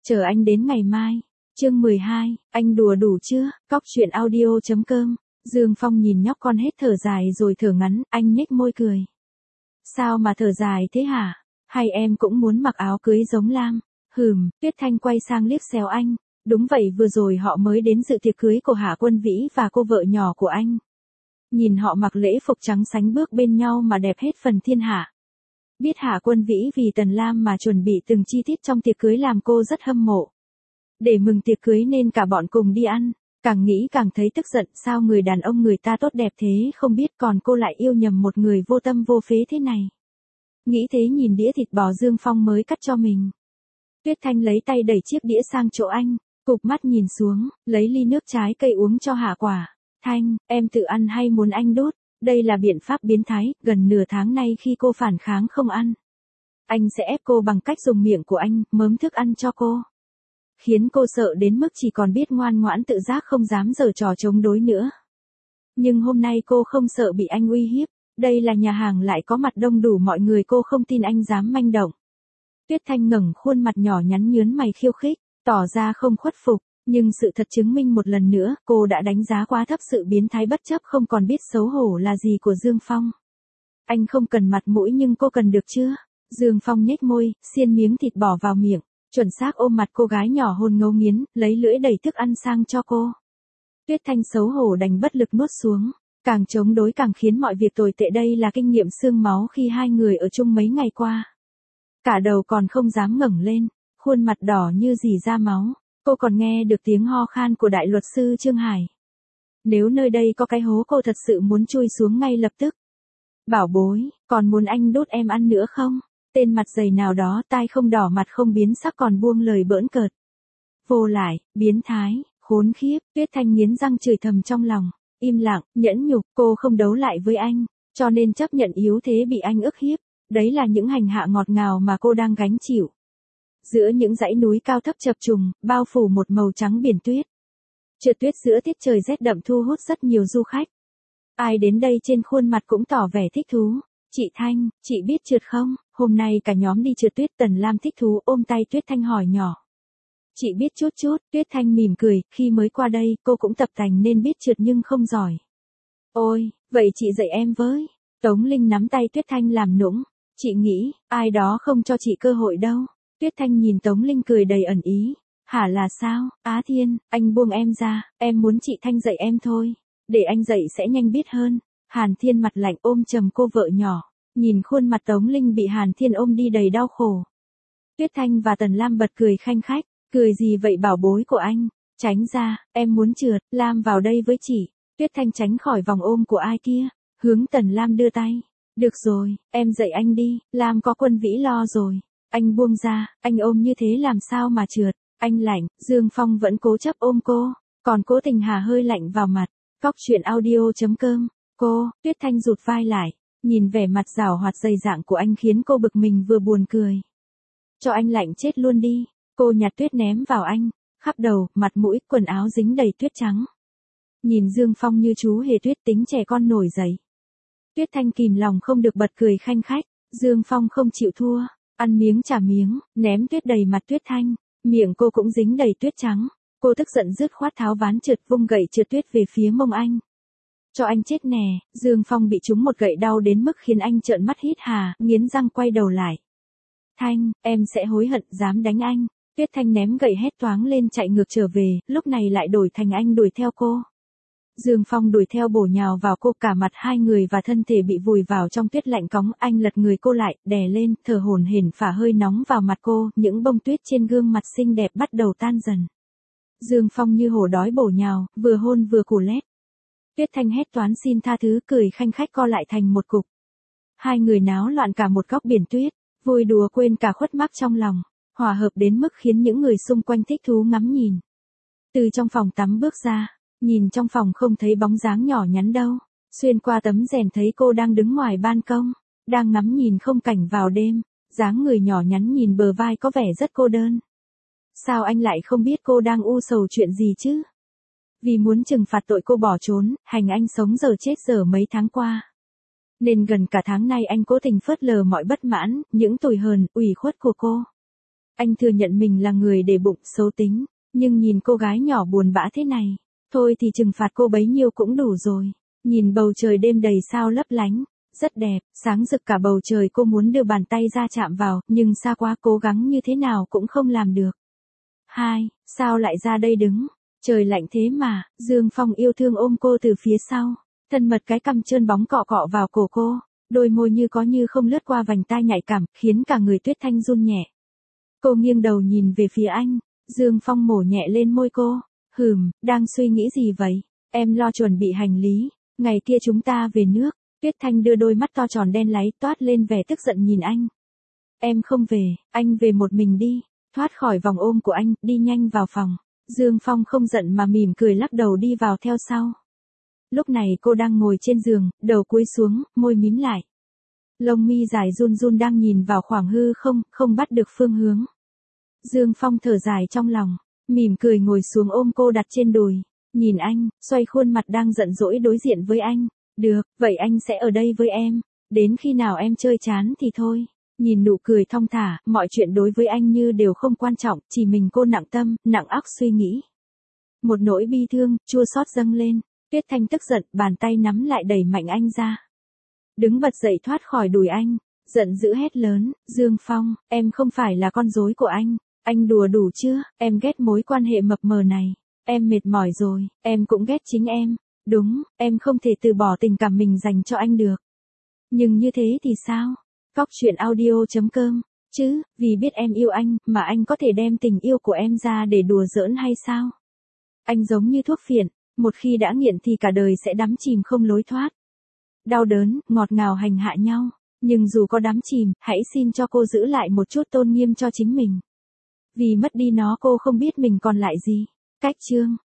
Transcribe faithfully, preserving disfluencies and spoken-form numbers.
Chờ anh đến ngày mai. Chương mười hai, anh đùa đủ chưa? Cóc truyện audio chấm com. Dương Phong nhìn nhóc con hết thở dài rồi thở ngắn, anh nhếch môi cười. Sao mà thở dài thế hả? Hay em cũng muốn mặc áo cưới giống Lam? Hừm, Tuyết Thanh quay sang liếc xéo anh. Đúng vậy, vừa rồi họ mới đến dự tiệc cưới của Hạ Quân Vĩ và cô vợ nhỏ của anh. Nhìn họ mặc lễ phục trắng sánh bước bên nhau mà đẹp hết phần thiên hạ. Biết Hạ Quân Vĩ vì Tần Lam mà chuẩn bị từng chi tiết trong tiệc cưới làm cô rất hâm mộ. Để mừng tiệc cưới nên cả bọn cùng đi ăn, càng nghĩ càng thấy tức giận, sao người đàn ông người ta tốt đẹp thế không biết còn cô lại yêu nhầm một người vô tâm vô phế thế này. Nghĩ thế nhìn đĩa thịt bò Dương Phong mới cắt cho mình. Tuyết Thanh lấy tay đẩy chiếc đĩa sang chỗ anh, cụp mắt nhìn xuống, lấy ly nước trái cây uống cho Hạ Quả. Thanh, em tự ăn hay muốn anh đút? Đây là biện pháp biến thái, gần nửa tháng nay khi cô phản kháng không ăn. Anh sẽ ép cô bằng cách dùng miệng của anh, mớm thức ăn cho cô. Khiến cô sợ đến mức chỉ còn biết ngoan ngoãn tự giác không dám giở trò chống đối nữa. Nhưng hôm nay cô không sợ bị anh uy hiếp, đây là nhà hàng lại có mặt đông đủ mọi người, cô không tin anh dám manh động. Tuyết Thanh ngẩng khuôn mặt nhỏ nhắn nhướn mày khiêu khích, tỏ ra không khuất phục, nhưng sự thật chứng minh một lần nữa, cô đã đánh giá quá thấp sự biến thái bất chấp không còn biết xấu hổ là gì của Dương Phong. Anh không cần mặt mũi nhưng cô cần được chưa? Dương Phong nhếch môi, xiên miếng thịt bò vào miệng, chuẩn xác ôm mặt cô gái nhỏ hôn ngấu nghiến, lấy lưỡi đẩy thức ăn sang cho cô. Tuyết Thanh xấu hổ đành bất lực nuốt xuống, càng chống đối càng khiến mọi việc tồi tệ, đây là kinh nghiệm xương máu khi hai người ở chung mấy ngày qua. Cả đầu còn không dám ngẩng lên, khuôn mặt đỏ như dì ra máu, cô còn nghe được tiếng ho khan của đại luật sư Trương Hải. Nếu nơi đây có cái hố cô thật sự muốn chui xuống ngay lập tức. Bảo bối, còn muốn anh đút em ăn nữa không? Tên mặt dày nào đó tai không đỏ mặt không biến sắc còn buông lời bỡn cợt. Vô lại, biến thái, khốn khiếp, Tuyết Thanh nghiến răng chửi thầm trong lòng, im lặng, nhẫn nhục, cô không đấu lại với anh, cho nên chấp nhận yếu thế bị anh ức hiếp, đấy là những hành hạ ngọt ngào mà cô đang gánh chịu. Giữa những dãy núi cao thấp chập trùng, bao phủ một màu trắng biển tuyết. Trượt tuyết giữa tiết trời rét đậm thu hút rất nhiều du khách. Ai đến đây trên khuôn mặt cũng tỏ vẻ thích thú. Chị Thanh, chị biết trượt không? Hôm nay cả nhóm đi trượt tuyết. Tần Lam thích thú ôm tay Tuyết Thanh hỏi nhỏ. Chị biết chút chút, Tuyết Thanh mỉm cười, khi mới qua đây, cô cũng tập tành nên biết trượt nhưng không giỏi. Ôi, vậy chị dạy em với. Tống Linh nắm tay Tuyết Thanh làm nũng. Chị nghĩ, ai đó không cho chị cơ hội đâu. Tuyết Thanh nhìn Tống Linh cười đầy ẩn ý. Hả là sao? Á Thiên, anh buông em ra, em muốn chị Thanh dạy em thôi. Để anh dạy sẽ nhanh biết hơn. Hàn Thiên mặt lạnh ôm chầm cô vợ nhỏ. Nhìn khuôn mặt Tống Linh bị Hàn Thiên ôm đi đầy đau khổ. Tuyết Thanh và Tần Lam bật cười khanh khách. Cười gì vậy bảo bối của anh? Tránh ra, em muốn trượt. Lam vào đây với chị. Tuyết Thanh tránh khỏi vòng ôm của ai kia. Hướng Tần Lam đưa tay. Được rồi, em dạy anh đi. Lam có Quân Vĩ lo rồi. Anh buông ra, anh ôm như thế làm sao mà trượt. Anh lạnh, Dương Phong vẫn cố chấp ôm cô. Còn cố tình hà hơi lạnh vào mặt. Cóc truyện audio chấm com. Cô, Tuyết Thanh rụt vai lại. Nhìn vẻ mặt giảo hoạt dày dạn của anh khiến cô bực mình vừa buồn cười. Cho anh lạnh chết luôn đi. Cô nhặt tuyết ném vào anh. Khắp đầu, mặt mũi, quần áo dính đầy tuyết trắng. Nhìn Dương Phong như chú hề tuyết tính trẻ con nổi dậy. Tuyết Thanh kìm lòng không được bật cười khanh khách. Dương Phong không chịu thua. Ăn miếng trả miếng, ném tuyết đầy mặt Tuyết Thanh. Miệng cô cũng dính đầy tuyết trắng. Cô tức giận dứt khoát tháo ván trượt vung gậy trượt tuyết về phía mông anh. Cho anh chết nè, Dương Phong bị trúng một gậy đau đến mức khiến anh trợn mắt hít hà, nghiến răng quay đầu lại. Thanh, em sẽ hối hận dám đánh anh. Tuyết Thanh ném gậy hét toáng lên chạy ngược trở về, lúc này lại đổi thành anh đuổi theo cô. Dương Phong đuổi theo bổ nhào vào cô, cả mặt hai người và thân thể bị vùi vào trong tuyết lạnh cóng, anh lật người cô lại, đè lên, thở hổn hển phả hơi nóng vào mặt cô, những bông tuyết trên gương mặt xinh đẹp bắt đầu tan dần. Dương Phong như hổ đói bổ nhào, vừa hôn vừa cù lét. Tuyết Thanh hét toán xin tha thứ, cười khanh khách co lại thành một cục. Hai người náo loạn cả một góc biển tuyết, vui đùa quên cả khuất mắc trong lòng, hòa hợp đến mức khiến những người xung quanh thích thú ngắm nhìn. Từ trong phòng tắm bước ra, nhìn trong phòng không thấy bóng dáng nhỏ nhắn đâu, xuyên qua tấm rèm thấy cô đang đứng ngoài ban công, đang ngắm nhìn không cảnh vào đêm, dáng người nhỏ nhắn nhìn bờ vai có vẻ rất cô đơn. Sao anh lại không biết cô đang u sầu chuyện gì chứ? Vì muốn trừng phạt tội cô bỏ trốn, hành anh sống giờ chết giờ mấy tháng qua. Nên gần cả tháng nay anh cố tình phớt lờ mọi bất mãn, những tủi hờn, ủy khuất của cô. Anh thừa nhận mình là người để bụng, xấu tính, nhưng nhìn cô gái nhỏ buồn bã thế này, thôi thì trừng phạt cô bấy nhiêu cũng đủ rồi. Nhìn bầu trời đêm đầy sao lấp lánh, rất đẹp, sáng rực cả bầu trời, cô muốn đưa bàn tay ra chạm vào, nhưng xa quá, cố gắng như thế nào cũng không làm được. Hai, sao lại ra đây đứng? Trời lạnh thế mà. Dương Phong yêu thương ôm cô từ phía sau, thân mật cái cằm trơn bóng cọ cọ vào cổ cô, đôi môi như có như không lướt qua vành tai nhạy cảm, khiến cả người Tuyết Thanh run nhẹ. Cô nghiêng đầu nhìn về phía anh, Dương Phong mổ nhẹ lên môi cô. Hừm, đang suy nghĩ gì vậy? Em lo chuẩn bị hành lý, ngày kia chúng ta về nước. Tuyết Thanh đưa đôi mắt to tròn đen láy toát lên vẻ tức giận nhìn anh. Em không về, anh về một mình đi. Thoát khỏi vòng ôm của anh, đi nhanh vào phòng. Dương Phong không giận mà mỉm cười lắc đầu đi vào theo sau. Lúc này cô đang ngồi trên giường, đầu cúi xuống, môi mím lại. Lông mi dài run run đang nhìn vào khoảng hư không, không bắt được phương hướng. Dương Phong thở dài trong lòng, mỉm cười ngồi xuống ôm cô đặt trên đùi, nhìn anh, xoay khuôn mặt đang giận dỗi đối diện với anh. Được, vậy anh sẽ ở đây với em, đến khi nào em chơi chán thì thôi. Nhìn nụ cười thong thả, mọi chuyện đối với anh như đều không quan trọng, chỉ mình cô nặng tâm, nặng óc suy nghĩ. Một nỗi bi thương, chua xót dâng lên, Tuyết Thanh tức giận, bàn tay nắm lại đẩy mạnh anh ra. Đứng bật dậy thoát khỏi đùi anh, giận dữ hét lớn, Dương Phong, em không phải là con rối của anh, anh đùa đủ chưa, em ghét mối quan hệ mập mờ này, em mệt mỏi rồi, em cũng ghét chính em, đúng, em không thể từ bỏ tình cảm mình dành cho anh được. Nhưng như thế thì sao? Cóc truyện audio chấm com, chứ, vì biết em yêu anh, mà anh có thể đem tình yêu của em ra để đùa giỡn hay sao? Anh giống như thuốc phiện, một khi đã nghiện thì cả đời sẽ đắm chìm không lối thoát. Đau đớn, ngọt ngào hành hạ nhau, nhưng dù có đắm chìm, hãy xin cho cô giữ lại một chút tôn nghiêm cho chính mình. Vì mất đi nó cô không biết mình còn lại gì. Cách chương